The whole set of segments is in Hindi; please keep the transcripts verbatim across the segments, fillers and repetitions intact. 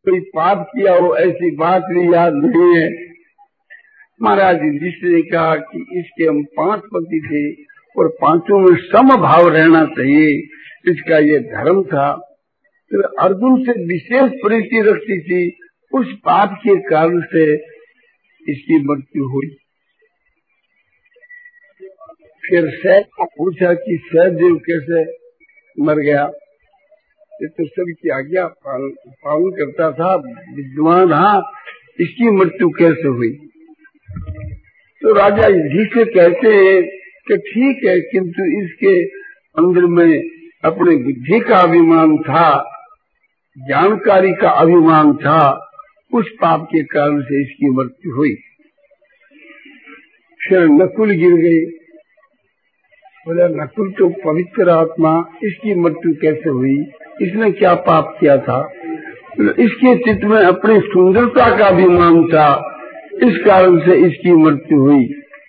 कोई पाप किया हो ऐसी बात भी याद नहीं है। महाराज युधिष्ठिर ने कहा कि इसके हम पांच पति थे और पांचों में समभाव रहना चाहिए, इसका ये धर्म था। तो अर्जुन से विशेष प्रीति रखती थी, उस पाप के कारण से इसकी मृत्यु हुई। फिर सहज को पूछा कि सहदेव कैसे मर गया? ये तो सबकी आज्ञा पालन करता था, विद्वान था, इसकी मृत्यु कैसे हुई? तो राजा युधिष्ठिर कहते हैं कि ठीक है, किंतु इसके अंदर में अपने बुद्धि का अभिमान था, जानकारी का अभिमान था, उस पाप के कारण से इसकी मृत्यु हुई। फिर नकुल गिर गए। बोला नकुल तो पवित्र आत्मा, इसकी मृत्यु कैसे हुई? इसने क्या पाप किया था? इसके चित्त में अपनी सुंदरता का अभिमान था, इस कारण से इसकी मृत्यु हुई।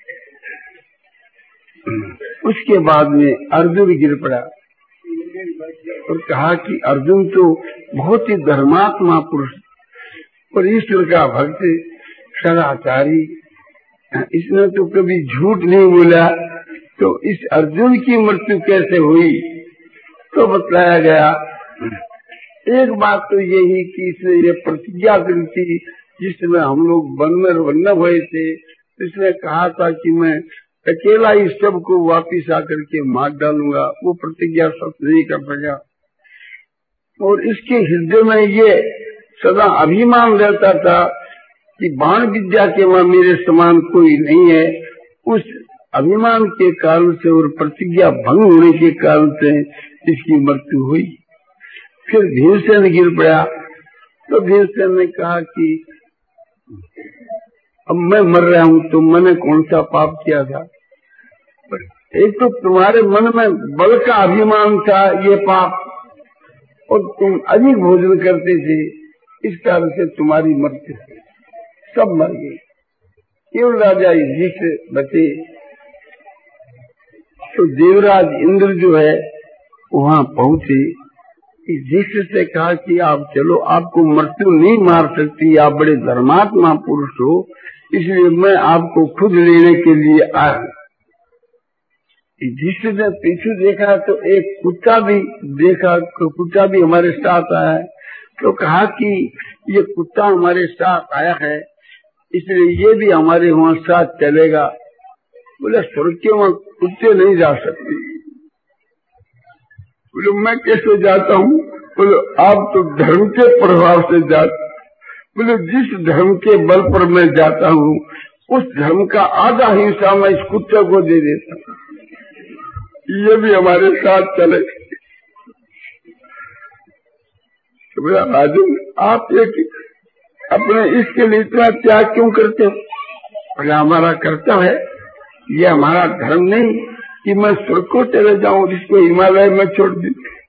उसके बाद में अर्जुन गिर पड़ा और कहा कि अर्जुन तो बहुत ही धर्मात्मा पुरुष और ईश्वर का भक्त सदाचारी, इसने तो कभी झूठ नहीं बोला, तो इस अर्जुन की मृत्यु कैसे हुई? तो बतलाया गया। एक बात तो यही कि इसने ये प्रतिज्ञा करी थी, जिसमें हम लोग बन्नर बन्न हुए थे, इसने कहा था कि मैं अकेला ही सबको वापिस आकर के मार डालूंगा। वो प्रतिज्ञा सत्य नहीं कर सका और इसके हृदय में ये सदा अभिमान रहता था कि बाण विद्या के वहां मेरे समान कोई नहीं है। उस अभिमान के कारण से और प्रतिज्ञा भंग होने के कारण से इसकी मृत्यु हुई। फिर भीमसेन गिर पड़ा तो भीमसेन ने कहा कि अब मैं मर रहा हूं तो मैंने कौन सा पाप किया था? एक तो तुम्हारे मन में बल का अभिमान था, ये पाप, और तुम अधिक भोजन करते थे, इस कारण से तुम्हारी मृत्यु, सब मर गए, केवल राजा युधिष्ठिर बचे। तो देवराज इंद्र जो है वहां पहुंचे, युधिष्ठिर से कहा कि आप चलो, आपको मृत्यु नहीं मार सकती, आप बड़े धर्मात्मा पुरुष हो, इसलिए मैं आपको खुद लेने के लिए आया। युधिष्ठिर ने पीछे देखा तो एक कुत्ता भी देखा, कुत्ता भी हमारे साथ आया है। तो कहा कि ये कुत्ता हमारे साथ आया है, इसलिए ये भी हमारे वहां साथ चलेगा। बोले स्वर्ग के वहां कुत्ते नहीं जा सकते। बोले मैं कैसे जाता हूँ? बोले आप तो धर्म के प्रभाव से जाते। बोले जिस धर्म के बल पर मैं जाता हूँ, उस धर्म का आधा हिस्सा मैं इस कुत्ते को दे देता हूँ, ये भी हमारे साथ चले। तो बोला राजन, आप एक अपने इसके लिए इतना त्याग क्यों करते हो? बोला हमारा कर्तव्य है, ये हमारा धर्म नहीं कि मैं स्वर्ग को चले जाऊं, जिसको हिमालय में छोड़ दी।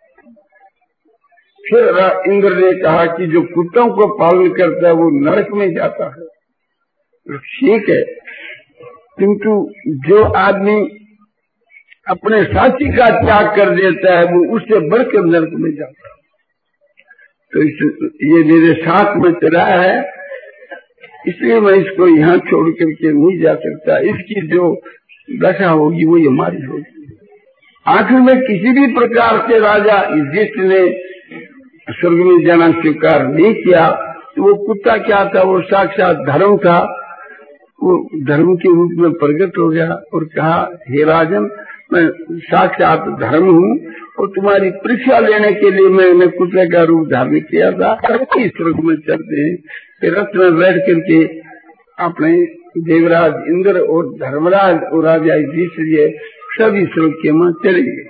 फिर इंद्र ने कहा कि जो कुत्तों को पालन करता है वो नरक में जाता है। ठीक है, किंतु जो आदमी अपने साथी का त्याग कर देता है वो उससे बढ़कर नरक में जाता है। तो इस, ये मेरे साथ में चला है, इसलिए मैं इसको यहाँ छोड़ करके नहीं जा सकता। इसकी जो दशा होगी वो हमारी होगी। आखिर में किसी भी प्रकार से राजा युधिष्ठिर ने स्वर्ग में जाना स्वीकार नहीं किया। तो वो कुत्ता क्या था? वो साक्षात धर्म था। वो धर्म के रूप में प्रकट हो गया और कहा, हे राजन, मैं साक्षात धर्म हूँ और तुम्हारी परीक्षा लेने के लिए मैंने कुत्ते का रूप धारण किया था। स्वर्ग में चलते हैं। रथ में बैठ करके अपने देवराज इंद्र और धर्मराज और राजा युधिष्ठिर सभी स्वर्ग के मां चले गए।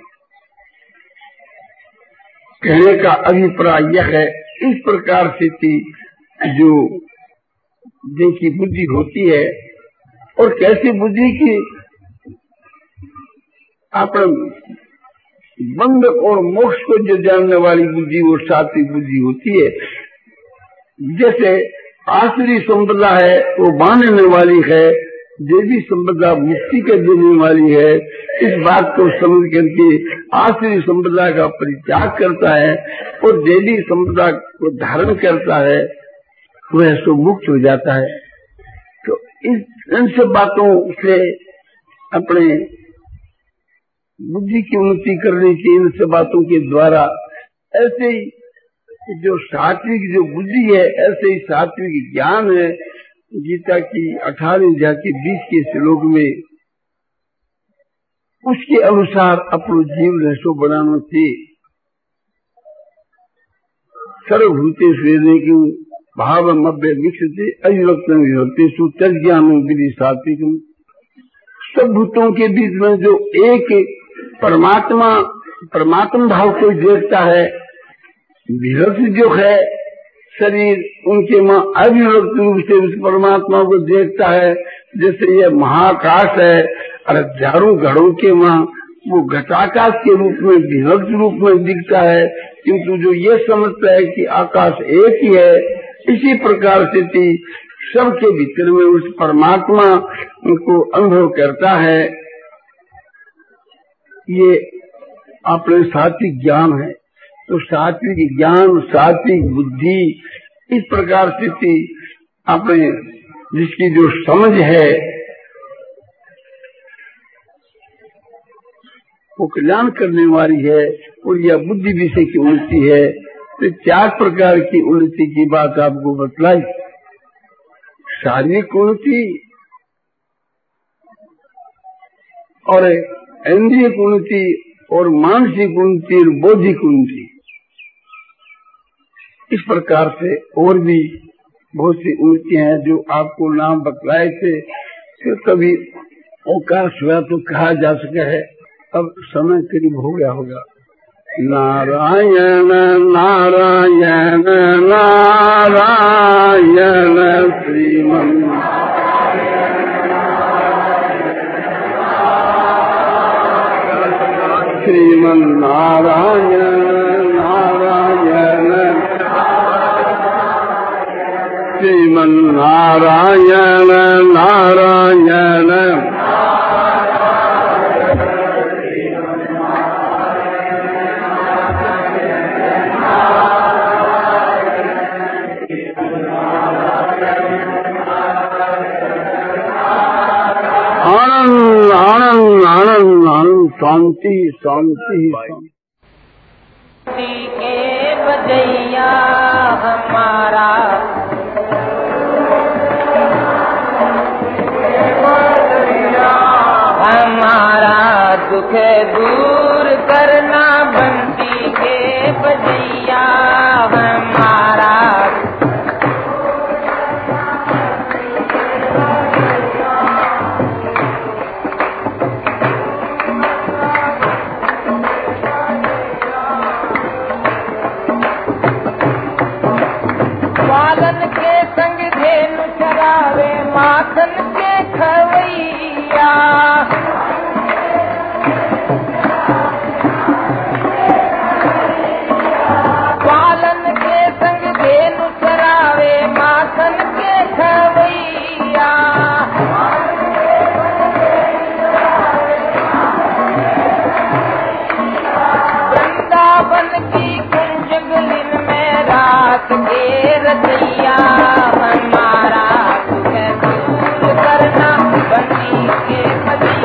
कहने का अभिप्राय यह है, इस प्रकार से थी जो जिनकी बुद्धि होती है, और कैसी बुद्धि की अपने बंध और मोक्ष को जो जानने वाली बुद्धि वो सात्विक बुद्धि होती है। जैसे आसुरी संपदा है वो बांधने वाली है, देवी संपदा मुक्ति के देने वाली है, इस बात को समझ करके आश्रय संप्रदाय का परित्याग करता है और देवी संप्रदाय को धारण करता है, वह सो मुक्त हो जाता है। तो इस इन सब बातों से अपने बुद्धि की उन्नति करने की, इन सब बातों के द्वारा ऐसे ही जो सात्विक जो बुद्धि है, ऐसे ही सात्विक ज्ञान है। गीता की अठारह अध्याय के बीस के श्लोक में उसके अनुसार अपनो जीवन सो बनाना चाहिए। सर्वभूते स्वेदे की भाव मव्य विकसते अविभक्त विभक्ति सूत्र ज्ञान विधि सात्विक। सब भूतों के बीच में जो एक परमात्मा परमात्मा भाव को देखता है, विभक्त जो है शरीर उनके मां अविभक्त रूप से उस परमात्मा को देखता है। जैसे ये महाकाश है और हजारों घड़ों के मां वो घटाकाश के रूप में विभक्त रूप में दिखता है, किंतु जो ये समझता है कि आकाश एक ही है, इसी प्रकार से सबके भीतर में उस परमात्मा को अनुभव करता है। ये अपने सात्विक ज्ञान है। तो सात्विक ज्ञान, सात्विक बुद्धि, इस प्रकार से अपने जिसकी जो समझ है वो कल्याण करने वाली है और यह बुद्धि विषय की उन्नति है। तो चार प्रकार की उन्नति की बात आपको बतलाई। शारीरिक उन्नति और इंद्रिय उन्नति और मानसिक उन्नति और बौद्धिक उन्नति, इस प्रकार से और भी बहुत सी उन्नतियां हैं जो आपको नाम बतलाए थे। फिर कभी अवकाश हुआ तो कहा जा सका है। अब समय करीब हो गया होगा। नारायण नारायण नारायण श्रीमन श्रीमन नारायण नारायण श्रीमन नारायण नारायण आनंद आनंद आनंद आनंद शांति शांति शांति के बजैया हमारा हमारा दुख दूर करना, बंसी के बजैया हमारा पालन के संग धेनु चरावे, माखन के खवैया पालन के संग धेनु चरावे, माखन के खवैया वृंदावन की कुंजगलिन में रात के रचैया हमारा दुख दूर करना, बंसी के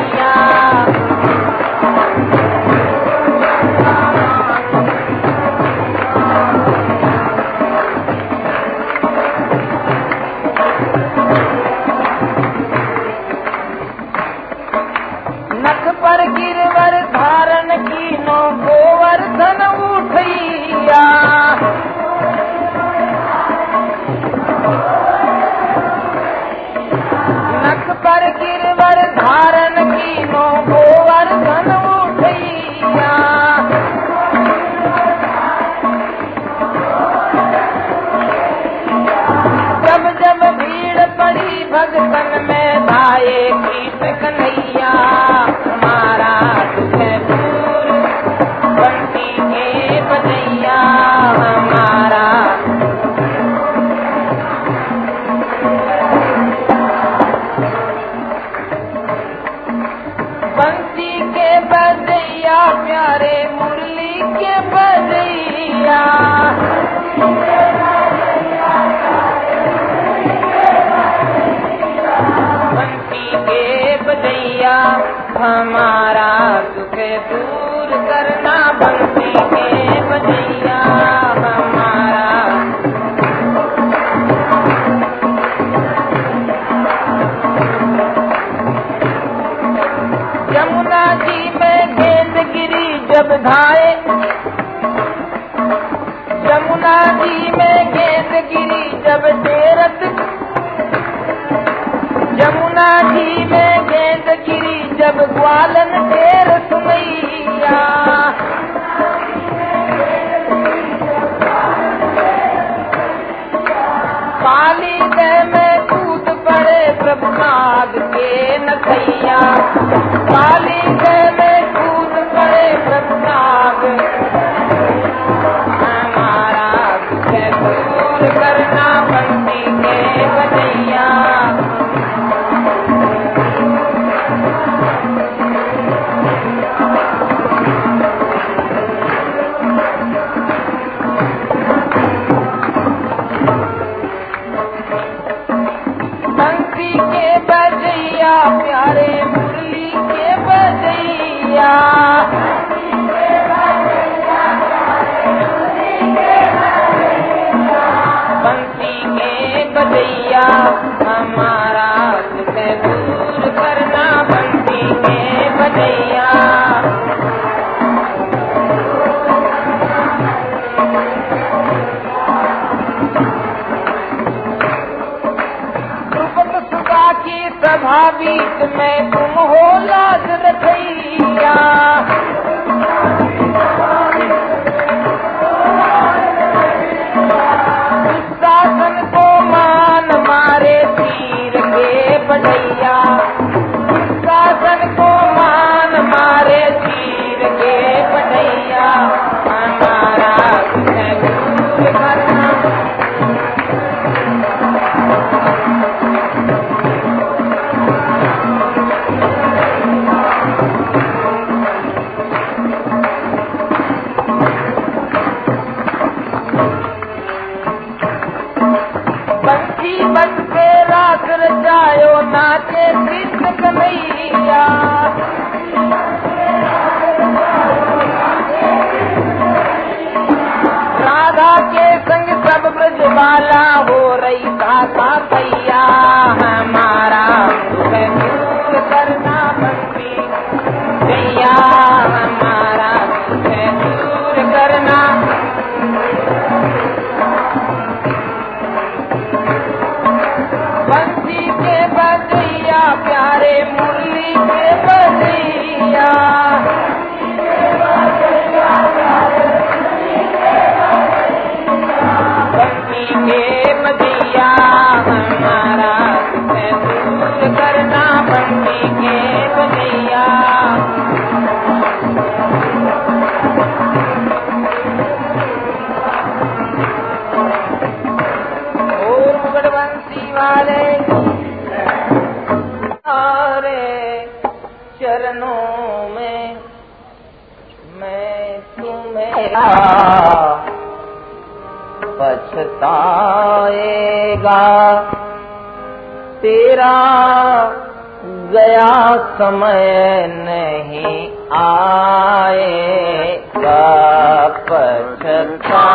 काली दह में कूद पड़े प्रभु नाग के नथैया, काली दह में कूद पड़े प्रभु नाग, हमारा दुख दूर करना बंसी के बजैया। बजैया प्यारे मुरली के बजैया, बंसी के बजैया, हमारा दुख दूर करना बंसी के बजैया। की सभा बीच में तुम हो लाज रखैया, शासन को मान मारे तीर के बढ़ैया, शासन को मान मारे तीर के बढ़ैया, हमारा दूर करना। बस के रात रचायो नाचे कृष्ण कन्हैया, राधा के संग सब ब्रजबाला हो रही दाता भैया, हमारा दुख दूर करना बंसी भैया, हमारा दुख दूर करना। बंसी के बजैया प्यारे मुरली के बजैया, बंसी के बजैया, हमारा दुख दूर करना बंसी के बजैया। बंसी वाले सारे चरणों में मैं तुम्हें पछताएगा, तेरा गया समय नहीं आएगा, पछताएगा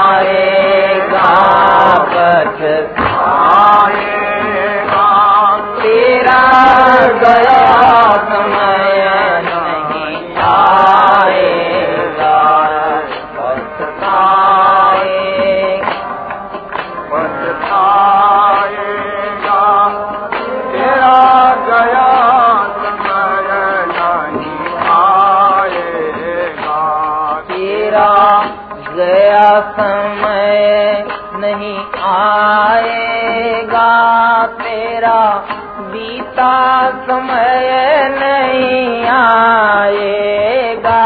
पछताएगा, तेरा गया समय नहीं आएगा, पछताएगा पछताएगा, तेरा गया समय नहीं आएगा, तेरा गया समय नहीं आएगा, तेरा बीता समय नहीं आएगा,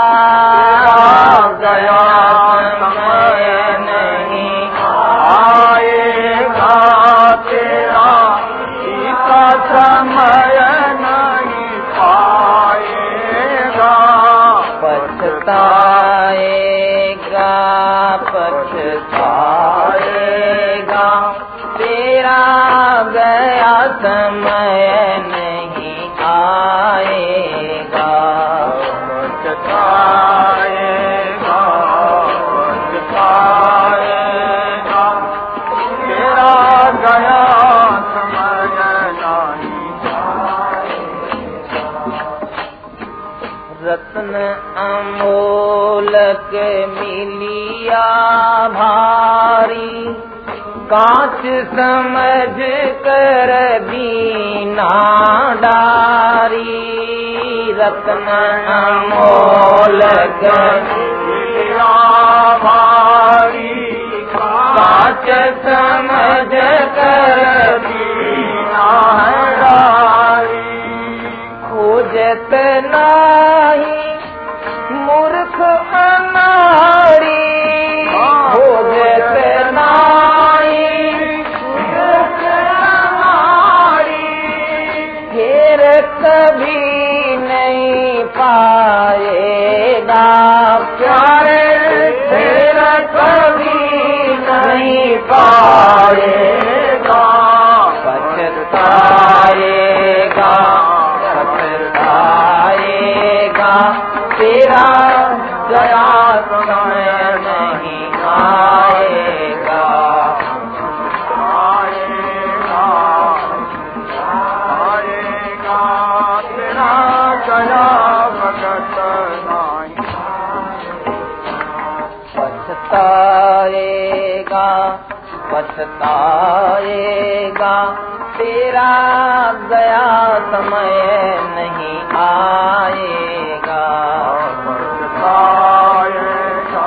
गया समय नहीं आएगा, तेरा बीता समय नहीं आएगा, पछताएगा पछताएगा, तेरा गया समय नहीं आएगा, पछताएगा पछताएगा, तेरा गया समय नहीं आएगा। रत्न अमोलक मिलिया भारी, कांच समझ कर दीना डारी, रत्न अमोलक मिलिया भारी, सच समझ कर दीना हराई। खोजत नाही मूर्ख अनाड़ी, खोजत नाही मूर्ख अनाड़ी, फिर कभी नहीं पाएगा प्यारे, फिर कभी नहीं पाएगा। पछताएगा पछताएगा, तेरा गया समय नहीं आएगा। आएगा आएगा, तेरा गया वक्त नहीं। पछताएगा पछताएगा, तेरा गया समय नहीं आएगा। पछताएगा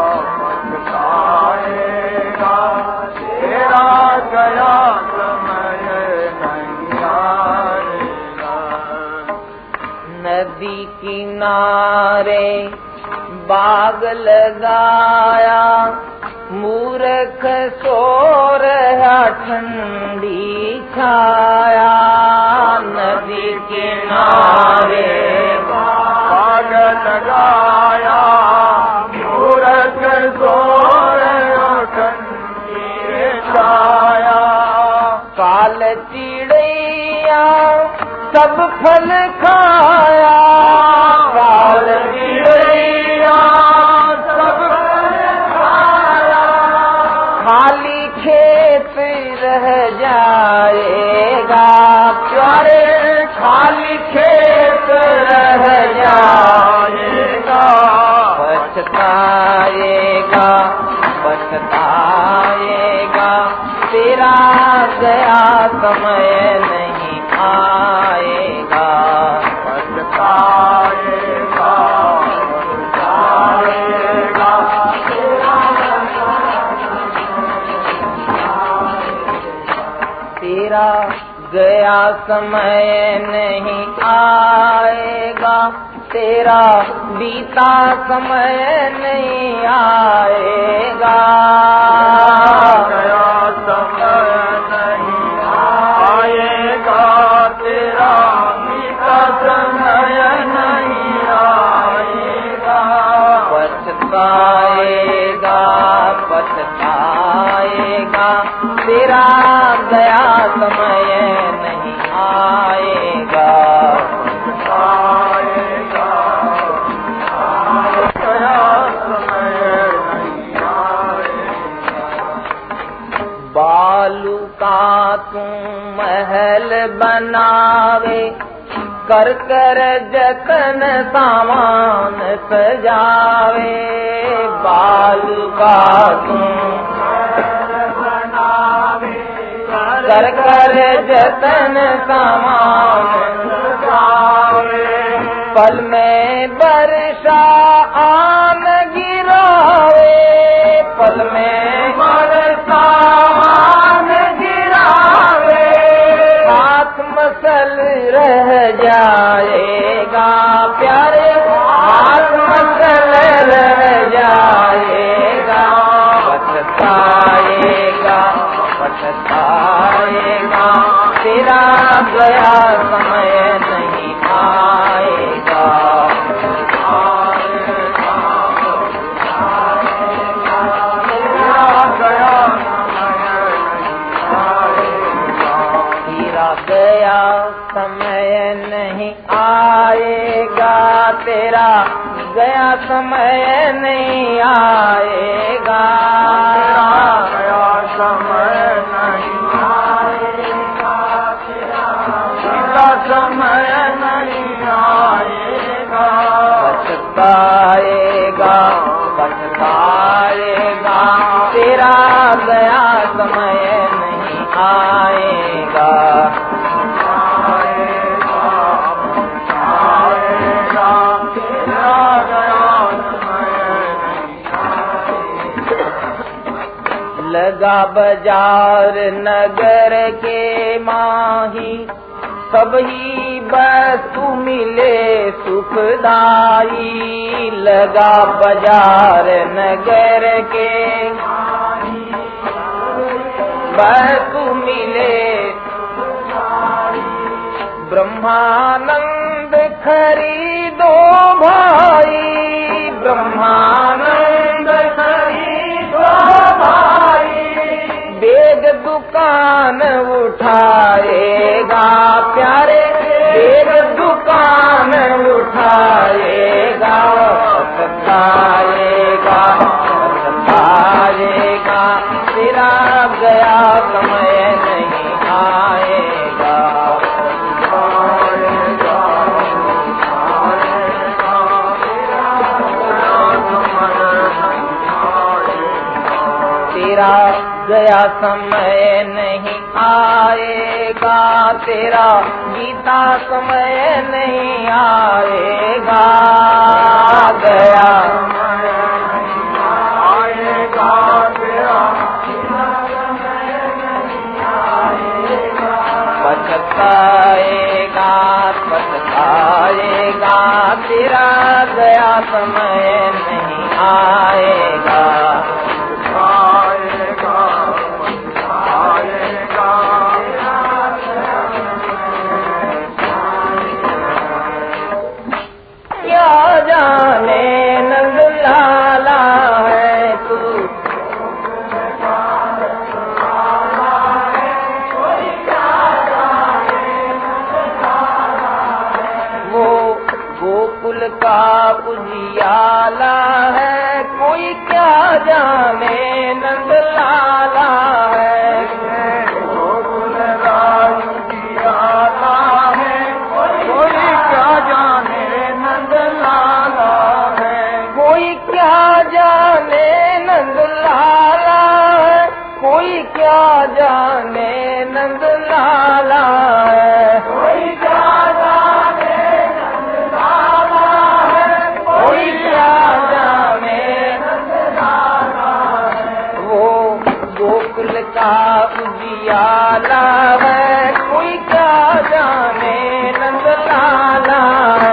पछताएगा, तेरा गया समय नहीं आएगा। नदी किनारे बाग लगाया, मूर्ख सो रहा ठंडी छाया। नदी किनारे बाग लगाया, मूर्ख सो रहा ठंडी छाया। काल चिड़ैया सब फल खाया, काल चिड़ैया सब फल खाया। खाली खेत रह जाएगा प्यारे, खाली खेत रह जाएगा। पछताएगा पछताएगा, तेरा गया समय नहीं आएगा। पछताएगा पछताएगा, तेरा गया समय नहीं आएगा। तेरा बीता समय नहीं आएगा। गया समय नहीं आएगा, तेरा बीता समय नहीं आएगा। पछताएगा पछताएगा, तेरा गया समय नहीं आएगा। आएगा गया समय नहीं आएगा। बालू का तू महल बनावे, कर कर जतन सामान सजावे। बालू का तू कर कर जतन सामान सजावे। पल में वर्षा आन गिरावे, पल में वर्षा आन गिरावे। हाथ मसल रह जाएगा प्यारे, हाथ मसल रह जाएगा। पछताएगा पछताएगा, तेरा गया समय नहीं आएगा। आएगा आएगा, तेरा गया समय नहीं आएगा। तेरा गया समय नहीं आएगा, तेरा गया समय नहीं आएगा। गया समय नहीं आएगा, तेरा समय नहीं आएगा। पछताएगा पछताएगा, तेरा गया समय नहीं आएगा। लग लगा बाजार नगर के माही, सब ही वस्तु मिले सुखदाई। लगा बाजार नगर के माही, वस्तु मिले ब्रह्मानंद खरीदो भाई, ब्रह्मानंद खरीदो भाई। बेग दुकान उठाएगा प्यारे, बेग दुकान उठाएगा, सताएगा सताएगा, तेरा गया समय नहीं आएगा। तेरा गया समय नहीं आएगा, तेरा गीता समय नहीं आएगा। गया आएगा, तेरा पछताएगा पछताएगा, तेरा गया समय नहीं आएगा। क्या जाने नंद लाला है तू, वो गोकुल का उजियाला है, कोई क्या जाने नंद लाला है। गोकुल का उजियाला है, कोई क्या जाने नंद लाला है। कोई क्या जाने नंद लाला है, कोई क्या जाने नंद लाला है। कोई क्या जाने नंद लाला है, कोई क्या जाने नंद लाला है। वो गोकुल का उजियाला है, कोई क्या जाने नंद लाला है।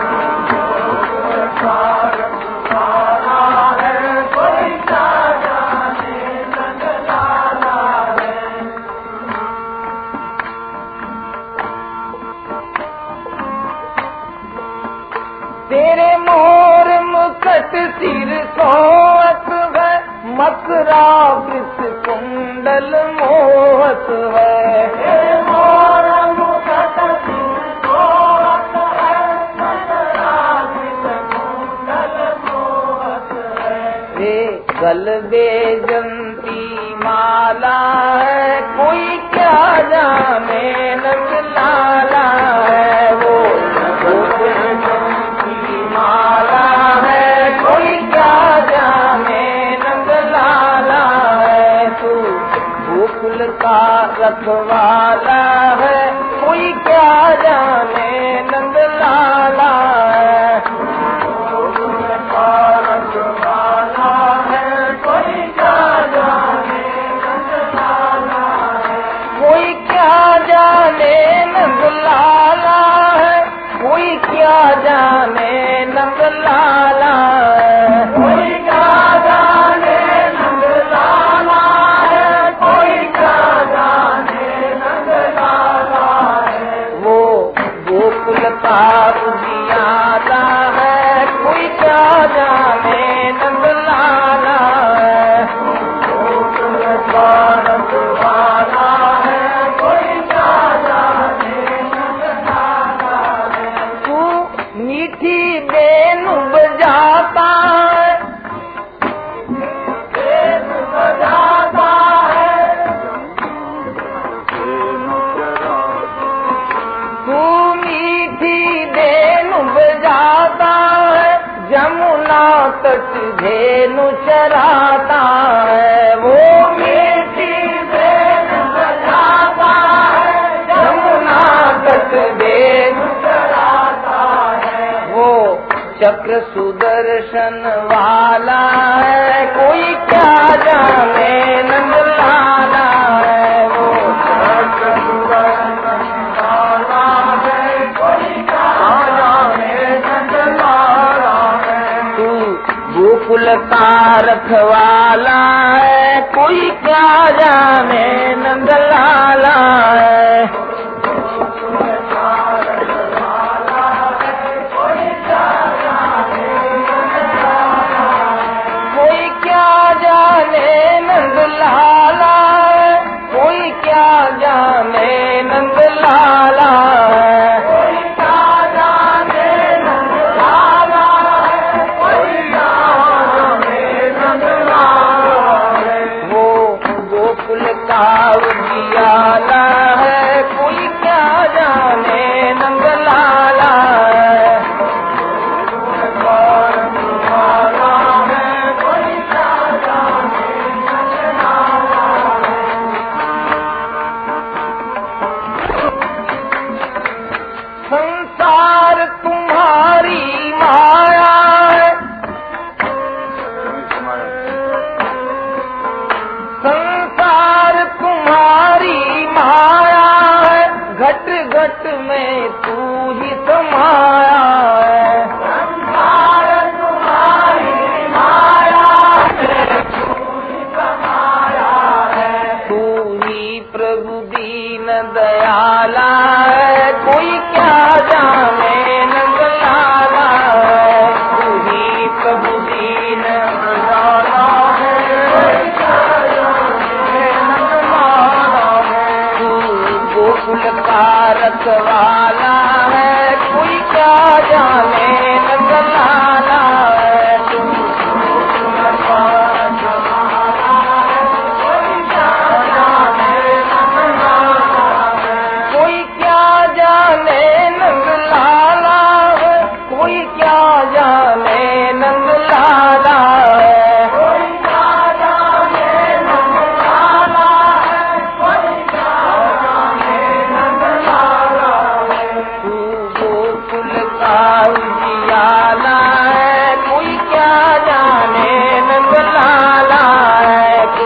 तेरे मोर मुकुट सिर सोहत है, मथुरा वृष कुंडल मोहत है। तेरे मोर मुकुट सिर सोहत है, मथुरा वृष कुंडल मोहत है। रे गल बेजंती माला है, कोई क्या जाने नंद लाला है। वो माला है, कोई क्या जाने नंद लाला है। तू गोकुल का रखवाला है, कोई क्या जाने नंद लाला है। गोकुल का रखवाला है, कोई क्या जाने नंद लाला है। कोई क्या जाने नंद लाला है, कोई क्या जाने नंद लाला है। कोई क्या जाने नंद लाला है, कोई क्या जाने नंद लाला है। वो गोकुल का उजियाला है, कोई क्या जाने नंद लाला है। गोकुल का रखवाला है, कोई क्या जाने नंद लाला है। तू मीठी बेनु बजाता है, बेनु बजाता है। तू मीठी बेनु बजाता है, जमुना तट धेनु चराता है। वो मीठी बेनु बजाता है, जमुना तट धेनु चराता है। वो चक्र सुदर्शन वाला है, कोई क्या जाने नंद लाला है, वो तू गोकुल का रखवाला है, कोई क्या जाने नंद लाला है। कोई क्या जाने नंद लाला है, कोई क्या जाने नंद लाला है। कोई क्या जाने नंद लाला है, कोई क्या जाने नंद लाला है। वो गोकुल का उजियाला है, कोई क्या जाने नंद लाला है। संसार तुम्हारी माया है, संसार तुम्हारी माया है, घट घट में तू ही समाया है। संसार तुम्हारी माया है, तू ही समाया है। तू ही प्रभु दीन दयाला है, कोई क्या जाने नंद लाला है। तू ही प्रभु दीन दयाला है, कोई क्या जाने नंद लाला है। तू गोकुल का रखवाला है, कोई क्या जाने नंद लाला है। तू गोकुल का रखवाला है, कोई क्या जाने नंद लाला है। कोई क्या जाने नंद लाला है, कोई क्या जाने नंद लाला है। कोई क्या जाने नंद लाला है, कोई क्या जाने नंद लाला है। तू गोकुल का उजियाला है, कोई क्या जाने नंद लाला है। तू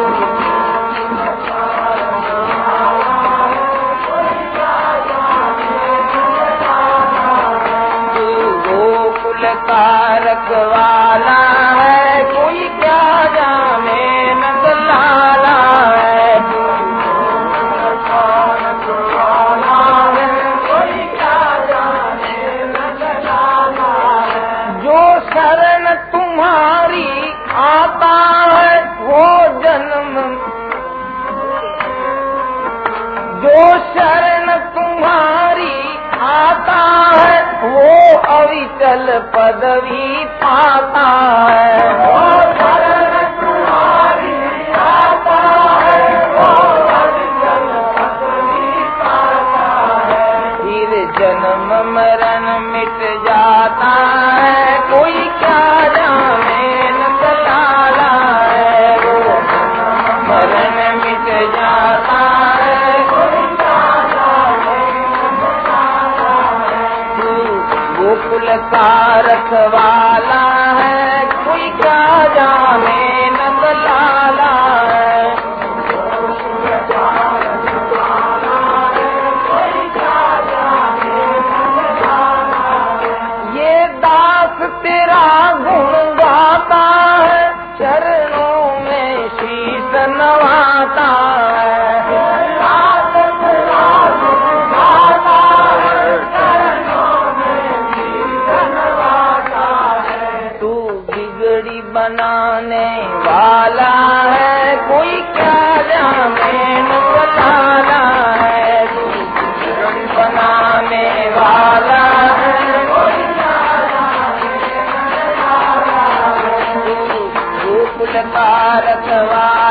गोकुल का रखवाला है, कोई क्या जाने नंद लाला है। गोकुल का रखवाला है, कोई क्या जाने नंद लाला है। जो शरण तुम्हारी आता है, वो जन्म, जो शरण तुम्हारी आता है, वो अविचल पदवी पाता है। वो शरण तुम्हारी आता है, वो अविचल पदवी पाता है। फिर जन्म मरण मिट जाता है, कोई क्या जाने नंद लाला है। वो जन्म मरण मिट जाता है, कोई क्या जाने नंद लाला है। तू गोकुल का रखवाला है, कोई क्या जाने नंद लाला है। गोकुल का रखवाला है, कोई क्या जाने नंद लाला है। ये दास तेरा गुण गाता है, चरणों में शीश नवाता है। दास तेरा गुण गाता है, चरणों में शीश नवाता है। तू बिगड़ी बनाने वाला है, कोई क्या जाने नंद लाला है। तू बिगड़ी बनाने वाला है, कोई क्या जाने नंद लाला है। तू गोकुल का रखवाला